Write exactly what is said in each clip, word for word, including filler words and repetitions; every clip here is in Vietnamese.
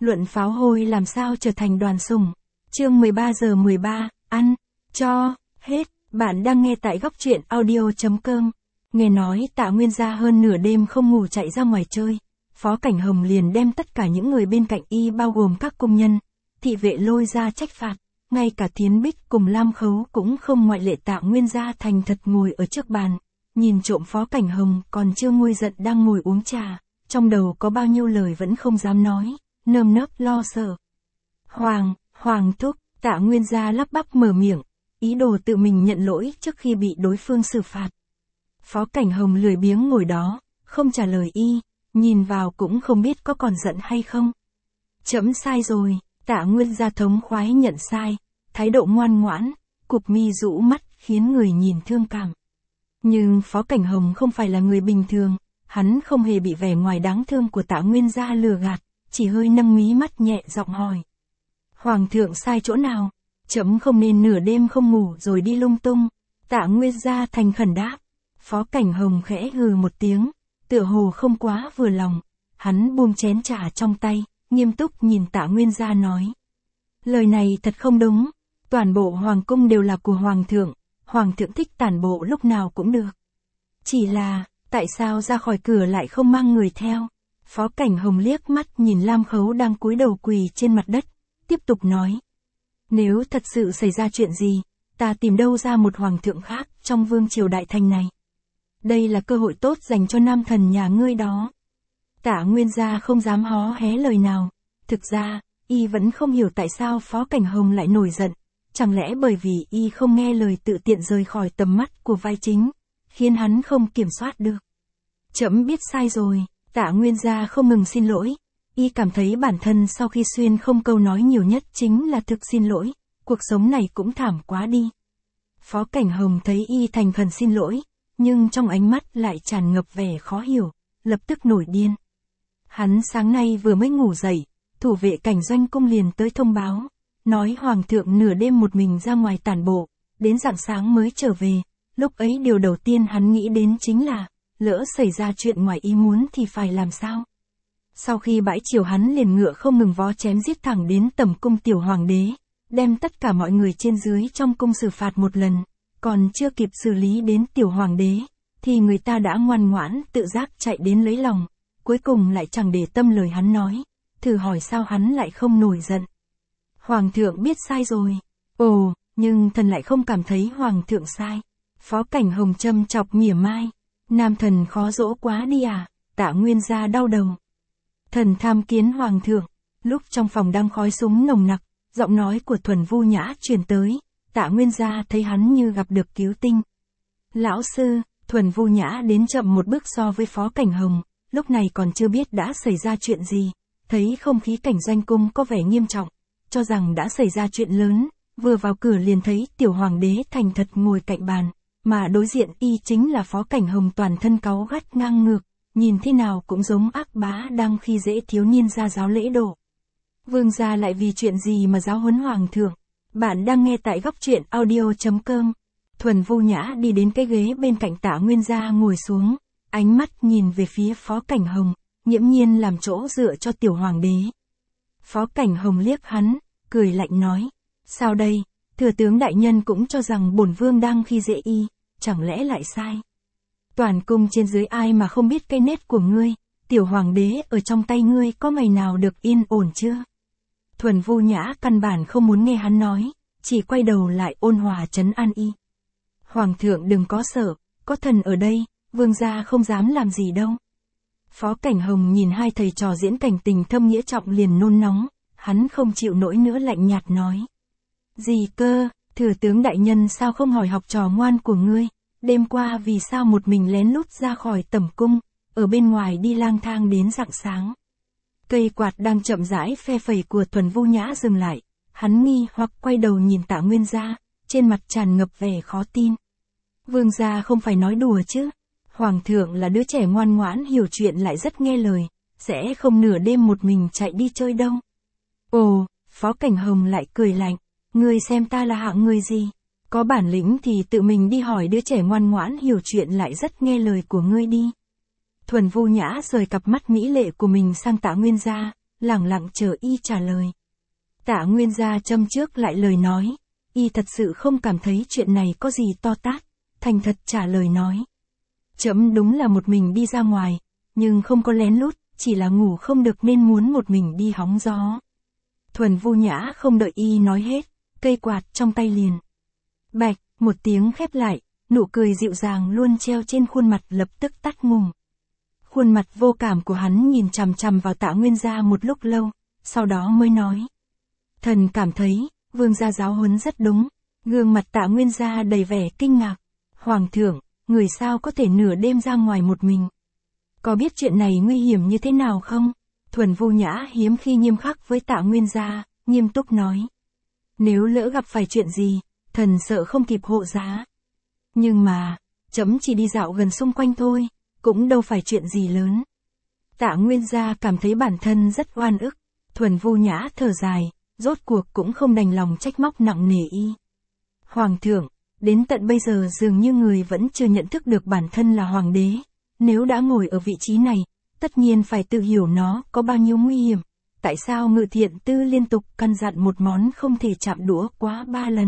Luận pháo hôi làm sao trở thành đoàn sủng. Chương mười ba giờ mười ba, ăn, cho, hết. Bạn đang nghe tại góc truyện audio chấm com. Nghe nói Tạ Nguyên Gia hơn nửa đêm không ngủ chạy ra ngoài chơi. Phó Cảnh Hồng liền đem tất cả những người bên cạnh y bao gồm các công nhân, thị vệ lôi ra trách phạt. Ngay cả Thiến Bích cùng Lam Khấu cũng không ngoại lệ. Tạ Nguyên Gia thành thật ngồi ở trước bàn, nhìn trộm Phó Cảnh Hồng còn chưa nguôi giận đang ngồi uống trà. Trong đầu có bao nhiêu lời vẫn không dám nói, nơm nớp lo sợ. Hoàng, Hoàng thúc, Tạ Nguyên Gia lắp bắp mở miệng, ý đồ tự mình nhận lỗi trước khi bị đối phương xử phạt. Phó Cảnh Hồng lười biếng ngồi đó, không trả lời y, nhìn vào cũng không biết có còn giận hay không. Trẫm sai rồi, Tạ Nguyên Gia thống khoái nhận sai, thái độ ngoan ngoãn, cụp mi rũ mắt khiến người nhìn thương cảm. Nhưng Phó Cảnh Hồng không phải là người bình thường, hắn không hề bị vẻ ngoài đáng thương của Tạ Nguyên Gia lừa gạt, chỉ hơi nâng mí mắt nhẹ giọng hỏi. Hoàng thượng sai chỗ nào? Trẫm không nên nửa đêm không ngủ rồi đi lung tung. Tạ Nguyên Gia thành khẩn đáp. Phó Cảnh Hồng khẽ hừ một tiếng, tựa hồ không quá vừa lòng. Hắn buông chén trà trong tay, nghiêm túc nhìn Tạ Nguyên Gia nói. Lời này thật không đúng, toàn bộ hoàng cung đều là của hoàng thượng, hoàng thượng thích tản bộ lúc nào cũng được. Chỉ là, tại sao ra khỏi cửa lại không mang người theo? Phó Cảnh Hồng liếc mắt nhìn Lam Khấu đang cúi đầu quỳ trên mặt đất, tiếp tục nói. Nếu thật sự xảy ra chuyện gì, ta tìm đâu ra một hoàng thượng khác trong vương triều đại thành này. Đây là cơ hội tốt dành cho nam thần nhà ngươi đó. Tạ Nguyên Gia không dám hó hé lời nào. Thực ra, y vẫn không hiểu tại sao Phó Cảnh Hồng lại nổi giận. Chẳng lẽ bởi vì y không nghe lời tự tiện rời khỏi tầm mắt của vai chính, khiến hắn không kiểm soát được. Trẫm biết sai rồi, Tạ Nguyên Gia không ngừng xin lỗi. Y cảm thấy bản thân sau khi xuyên không câu nói nhiều nhất chính là thực xin lỗi, cuộc sống này cũng thảm quá đi. Phó Cảnh Hồng thấy y thành khẩn xin lỗi, nhưng trong ánh mắt lại tràn ngập vẻ khó hiểu, lập tức nổi điên. Hắn sáng nay vừa mới ngủ dậy, thủ vệ cảnh doanh cung liền tới thông báo, nói hoàng thượng nửa đêm một mình ra ngoài tản bộ, đến rạng sáng mới trở về. Lúc ấy điều đầu tiên hắn nghĩ đến chính là, lỡ xảy ra chuyện ngoài ý muốn thì phải làm sao? Sau khi bãi triều hắn liền ngựa không ngừng vó chém giết thẳng đến tầm cung tiểu hoàng đế, đem tất cả mọi người trên dưới trong cung xử phạt một lần, còn chưa kịp xử lý đến tiểu hoàng đế, thì người ta đã ngoan ngoãn tự giác chạy đến lấy lòng, cuối cùng lại chẳng để tâm lời hắn nói, thử hỏi sao hắn lại không nổi giận. Hoàng thượng biết sai rồi, ồ, nhưng thần lại không cảm thấy hoàng thượng sai. Phó Cảnh Hồng châm chọc mỉa mai, nam thần khó dỗ quá đi à? Tạ Nguyên Gia đau đầu. Thần tham kiến hoàng thượng. Lúc trong phòng đang khói súng nồng nặc, giọng nói của Thuần Vu Nhã truyền tới. Tạ Nguyên Gia thấy hắn như gặp được cứu tinh. Lão sư, Thuần Vu Nhã đến chậm một bước so với Phó Cảnh Hồng, lúc này còn chưa biết đã xảy ra chuyện gì, thấy không khí cảnh doanh cung có vẻ nghiêm trọng, cho rằng đã xảy ra chuyện lớn, vừa vào cửa liền thấy tiểu hoàng đế thành thật ngồi cạnh bàn, mà đối diện y chính là Phó Cảnh Hồng toàn thân cáu gắt ngang ngược, nhìn thế nào cũng giống ác bá đang khi dễ thiếu niên ra giáo lễ độ. Vương gia lại vì chuyện gì mà giáo huấn hoàng thượng? Bạn đang nghe tại góc truyện audio chấm com. Thuần Vu Nhã đi đến cái ghế bên cạnh Tạ Nguyên Gia ngồi xuống, ánh mắt nhìn về phía Phó Cảnh Hồng, nghiễm nhiên làm chỗ dựa cho tiểu hoàng đế. Phó Cảnh Hồng liếc hắn, cười lạnh nói, sao đây, thừa tướng đại nhân cũng cho rằng bổn vương đang khi dễ y, chẳng lẽ lại sai? Toàn cung trên dưới ai mà không biết cái nết của ngươi, tiểu hoàng đế ở trong tay ngươi có ngày nào được yên ổn chưa? Thuần Vu Nhã căn bản không muốn nghe hắn nói, chỉ quay đầu lại ôn hòa trấn an y. Hoàng thượng đừng có sợ, có thần ở đây, vương gia không dám làm gì đâu. Phó Cảnh Hồng nhìn hai thầy trò diễn cảnh tình thâm nghĩa trọng liền nôn nóng, hắn không chịu nổi nữa lạnh nhạt nói. Gì cơ, thừa tướng đại nhân sao không hỏi học trò ngoan của ngươi, đêm qua vì sao một mình lén lút ra khỏi tẩm cung, ở bên ngoài đi lang thang đến rạng sáng. Cây quạt đang chậm rãi phe phẩy của Thuần Vu Nhã dừng lại, hắn nghi hoặc quay đầu nhìn Tạ Nguyên Gia, trên mặt tràn ngập vẻ khó tin. Vương gia không phải nói đùa chứ? Hoàng thượng là đứa trẻ ngoan ngoãn hiểu chuyện lại rất nghe lời, sẽ không nửa đêm một mình chạy đi chơi đâu. Ồ, Phó Cảnh Hồng lại cười lạnh, ngươi xem ta là hạng người gì? Có bản lĩnh thì tự mình đi hỏi đứa trẻ ngoan ngoãn hiểu chuyện lại rất nghe lời của ngươi đi. Thuần Vu Nhã rời cặp mắt mỹ lệ của mình sang Tạ Nguyên Gia, lẳng lặng chờ y trả lời. Tạ Nguyên gia châm trước lại lời nói, y thật sự không cảm thấy chuyện này có gì to tát, thành thật trả lời nói. Trẫm đúng là một mình đi ra ngoài, nhưng không có lén lút, chỉ là ngủ không được nên muốn một mình đi hóng gió. Thuần Vu Nhã không đợi y nói hết, cây quạt trong tay liền. Bạch, một tiếng khép lại, nụ cười dịu dàng luôn treo trên khuôn mặt lập tức tắt ngùng. Khuôn mặt vô cảm của hắn nhìn chằm chằm vào Tạ Nguyên gia một lúc lâu, sau đó mới nói. Thần cảm thấy, vương gia giáo huấn rất đúng. Gương mặt Tạ Nguyên gia đầy vẻ kinh ngạc. Hoàng thượng, người sao có thể nửa đêm ra ngoài một mình? Có biết chuyện này nguy hiểm như thế nào không? Thuần Vu Nhã hiếm khi nghiêm khắc với Tạ Nguyên gia, nghiêm túc nói. Nếu lỡ gặp phải chuyện gì, thần sợ không kịp hộ giá. Nhưng mà, trẫm chỉ đi dạo gần xung quanh thôi, cũng đâu phải chuyện gì lớn. Tạ Nguyên gia cảm thấy bản thân rất oan ức. Thuần Vu Nhã thở dài, rốt cuộc cũng không đành lòng trách móc nặng nề y. Hoàng thượng, đến tận bây giờ dường như người vẫn chưa nhận thức được bản thân là hoàng đế. Nếu đã ngồi ở vị trí này, tất nhiên phải tự hiểu nó có bao nhiêu nguy hiểm. Tại sao Ngự Thiện Tư liên tục căn dặn một món không thể chạm đũa quá ba lần?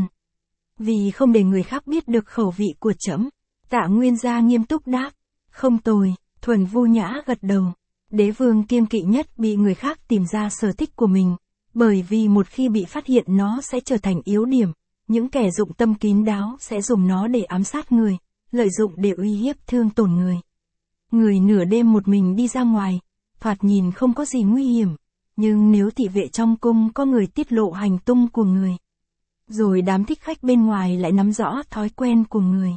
Vì không để người khác biết được khẩu vị của trẫm. Tạ Nguyên gia nghiêm túc đáp. Không tồi, Thuần Vu Nhã gật đầu. Đế vương kiêng kỵ nhất bị người khác tìm ra sở thích của mình. Bởi vì một khi bị phát hiện nó sẽ trở thành yếu điểm. Những kẻ dụng tâm kín đáo sẽ dùng nó để ám sát người, lợi dụng để uy hiếp thương tổn người. Người nửa đêm một mình đi ra ngoài, thoạt nhìn không có gì nguy hiểm. Nhưng nếu thị vệ trong cung có người tiết lộ hành tung của người, rồi đám thích khách bên ngoài lại nắm rõ thói quen của người.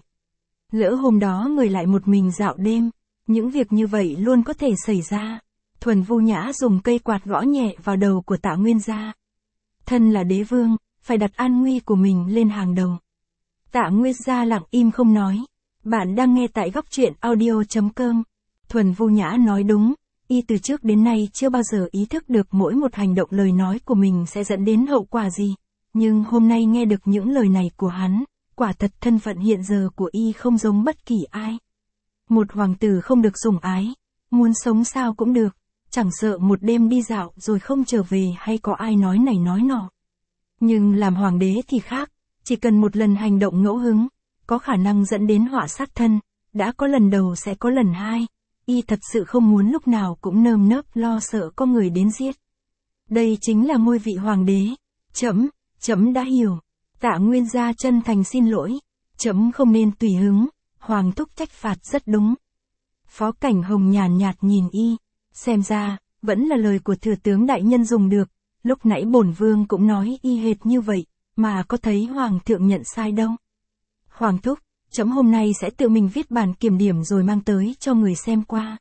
Lỡ hôm đó người lại một mình dạo đêm, những việc như vậy luôn có thể xảy ra. Thuần Vu Nhã dùng cây quạt gõ nhẹ vào đầu của Tạ Nguyên gia. Thân là đế vương, phải đặt an nguy của mình lên hàng đầu. Tạ Nguyên gia lặng im không nói. Bạn đang nghe tại góc truyện audio chấm com. Thuần Vu Nhã nói đúng, y từ trước đến nay chưa bao giờ ý thức được mỗi một hành động lời nói của mình sẽ dẫn đến hậu quả gì. Nhưng hôm nay nghe được những lời này của hắn, quả thật thân phận hiện giờ của y không giống bất kỳ ai. Một hoàng tử không được sủng ái, muốn sống sao cũng được, chẳng sợ một đêm đi dạo rồi không trở về hay có ai nói này nói nọ. Nhưng làm hoàng đế thì khác, chỉ cần một lần hành động ngẫu hứng, có khả năng dẫn đến họa sát thân, đã có lần đầu sẽ có lần hai, y thật sự không muốn lúc nào cũng nơm nớp lo sợ có người đến giết. Đây chính là ngôi vị hoàng đế. Trẫm, trẫm đã hiểu. Tạ Nguyên gia chân thành xin lỗi, trẫm không nên tùy hứng, hoàng thúc trách phạt rất đúng. Phó Cảnh Hồng nhàn nhạt nhìn y, xem ra, vẫn là lời của thừa tướng đại nhân dùng được, lúc nãy bổn vương cũng nói y hệt như vậy, mà có thấy hoàng thượng nhận sai đâu. Hoàng thúc, trẫm hôm nay sẽ tự mình viết bản kiểm điểm rồi mang tới cho người xem qua.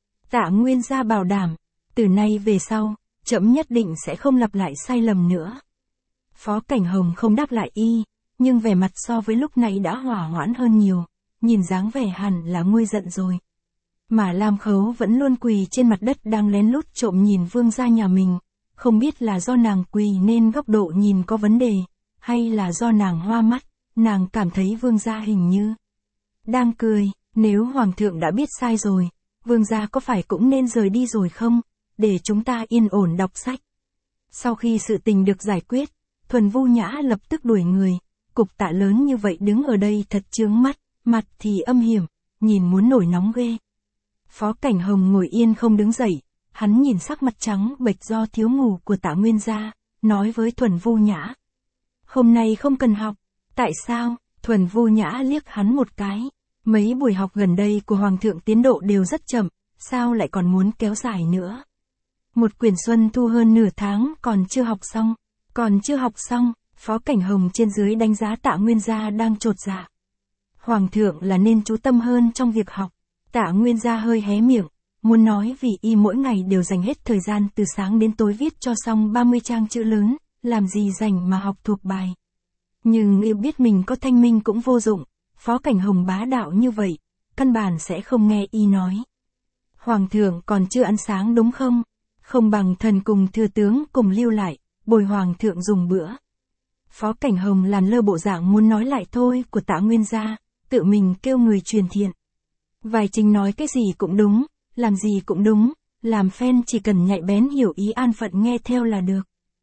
Tạ Nguyên gia bảo đảm, từ nay về sau, trẫm nhất định sẽ không lặp lại sai lầm nữa. Phó Cảnh Hồng không đáp lại y, nhưng vẻ mặt so với lúc nãy đã hỏa hoãn hơn nhiều, nhìn dáng vẻ hẳn là nguôi giận rồi. Mà Lam Khấu vẫn luôn quỳ trên mặt đất đang lén lút trộm nhìn vương gia nhà mình, không biết là do nàng quỳ nên góc độ nhìn có vấn đề, hay là do nàng hoa mắt, nàng cảm thấy vương gia hình như đang cười. Nếu hoàng thượng đã biết sai rồi, vương gia có phải cũng nên rời đi rồi không, để chúng ta yên ổn đọc sách. Sau khi sự tình được giải quyết, Thuần Vu Nhã lập tức đuổi người, cục tạ lớn như vậy đứng ở đây thật chướng mắt, mặt thì âm hiểm, nhìn muốn nổi nóng ghê. Phó Cảnh Hồng ngồi yên không đứng dậy, hắn nhìn sắc mặt trắng bệch do thiếu ngủ của Tạ Nguyên gia, nói với Thuần Vu Nhã. Hôm nay không cần học. Tại sao? Thuần Vu Nhã liếc hắn một cái. Mấy buổi học gần đây của Hoàng thượng tiến độ đều rất chậm, sao lại còn muốn kéo dài nữa? Một quyển Xuân Thu hơn nửa tháng còn chưa học xong. Còn chưa học xong, Phó Cảnh Hồng trên dưới đánh giá Tạ Nguyên gia đang chột dạ. Hoàng thượng là nên chú tâm hơn trong việc học. Tạ Nguyên gia hơi hé miệng, muốn nói vì y mỗi ngày đều dành hết thời gian từ sáng đến tối viết cho xong ba mươi trang chữ lớn, làm gì dành mà học thuộc bài. Nhưng y biết mình có thanh minh cũng vô dụng, Phó Cảnh Hồng bá đạo như vậy, căn bản sẽ không nghe y nói. Hoàng thượng còn chưa ăn sáng đúng không? Không bằng thần cùng thừa tướng cùng lưu lại, bồi hoàng thượng dùng bữa. Phó Cảnh Hồng làn lơ bộ dạng muốn nói lại thôi của Tạ Nguyên gia, tự mình kêu người truyền thiện. Vài Trình nói cái gì cũng đúng, làm gì cũng đúng, làm fan chỉ cần nhạy bén hiểu ý an phận nghe theo là được.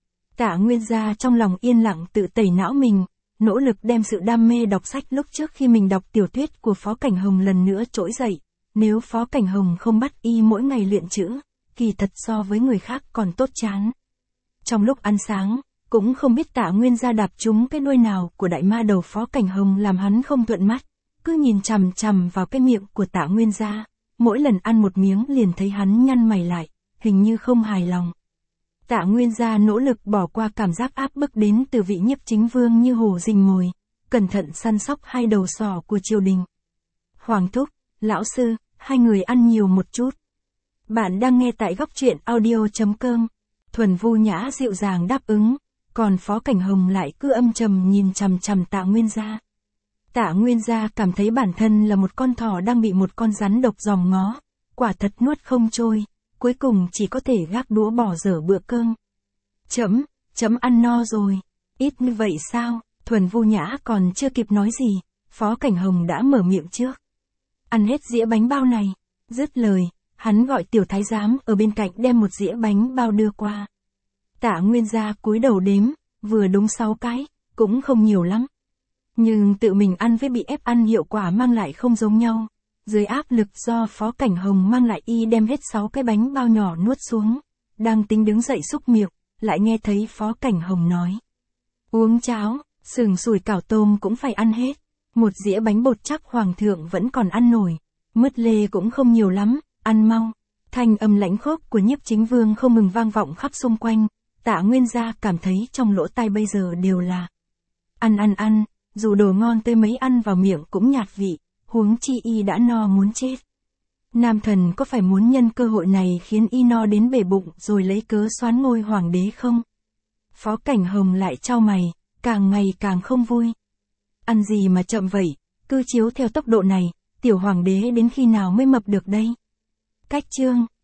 Tạ Nguyên Gia trong lòng yên lặng tự tẩy não mình, nỗ lực đem sự đam mê đọc sách lúc trước khi mình đọc tiểu thuyết của Phó Cảnh Hồng lần nữa trỗi dậy. Nếu Phó Cảnh Hồng không bắt y mỗi ngày luyện chữ, kỳ thật so với người khác còn tốt chán. Trong lúc ăn sáng, cũng không biết Tạ Nguyên Gia đạp trúng cái đuôi nào của đại ma đầu Phó Cảnh Hồng làm hắn không thuận mắt, cứ nhìn chằm chằm vào cái miệng của Tạ Nguyên Gia, mỗi lần ăn một miếng liền thấy hắn nhăn mày lại, hình như không hài lòng. Tạ Nguyên Gia nỗ lực bỏ qua cảm giác áp bức đến từ vị Nhiếp Chính Vương như hổ rình mồi, cẩn thận săn sóc hai đầu sỏ của triều đình. Hoàng thúc, lão sư, hai người ăn nhiều một chút. Bạn đang nghe tại góc truyện audio.com. Thuần Vu Nhã dịu dàng đáp ứng, còn Phó Cảnh Hồng lại cứ âm trầm nhìn chằm chằm Tạ Nguyên Gia. Tạ Nguyên Gia cảm thấy bản thân là một con thỏ đang bị một con rắn độc giòm ngó, quả thật nuốt không trôi, cuối cùng chỉ có thể gác đũa bỏ dở bữa cơm. Chấm, chấm ăn no rồi. Ít như vậy sao? Thuần Vu Nhã còn chưa kịp nói gì, Phó Cảnh Hồng đã mở miệng trước. Ăn hết dĩa bánh bao này. Dứt lời, hắn gọi tiểu thái giám ở bên cạnh đem một dĩa bánh bao đưa qua. Tạ Nguyên Gia cúi đầu đếm, vừa đúng sáu cái, cũng không nhiều lắm. Nhưng tự mình ăn với bị ép ăn hiệu quả mang lại không giống nhau. Dưới áp lực do Phó Cảnh Hồng mang lại y đem hết sáu cái bánh bao nhỏ nuốt xuống. Đang tính đứng dậy xúc miệng, lại nghe thấy Phó Cảnh Hồng nói. Uống cháo, sườn sùi cảo tôm cũng phải ăn hết. Một dĩa bánh bột chắc hoàng thượng vẫn còn ăn nổi. Mứt lê cũng không nhiều lắm, ăn mau. Thanh âm lãnh khốc của Nhiếp Chính Vương không ngừng vang vọng khắp xung quanh. Tạ Nguyên Gia cảm thấy trong lỗ tai bây giờ đều là ăn ăn ăn, dù đồ ngon tới mấy ăn vào miệng cũng nhạt vị, huống chi y đã no muốn chết. Nam thần có phải muốn nhân cơ hội này khiến y no đến bể bụng rồi lấy cớ soán ngôi hoàng đế không? Phó Cảnh Hồng lại chau mày, càng ngày càng không vui. Ăn gì mà chậm vậy, cứ chiếu theo tốc độ này, tiểu hoàng đế đến khi nào mới mập được đây? Cách chương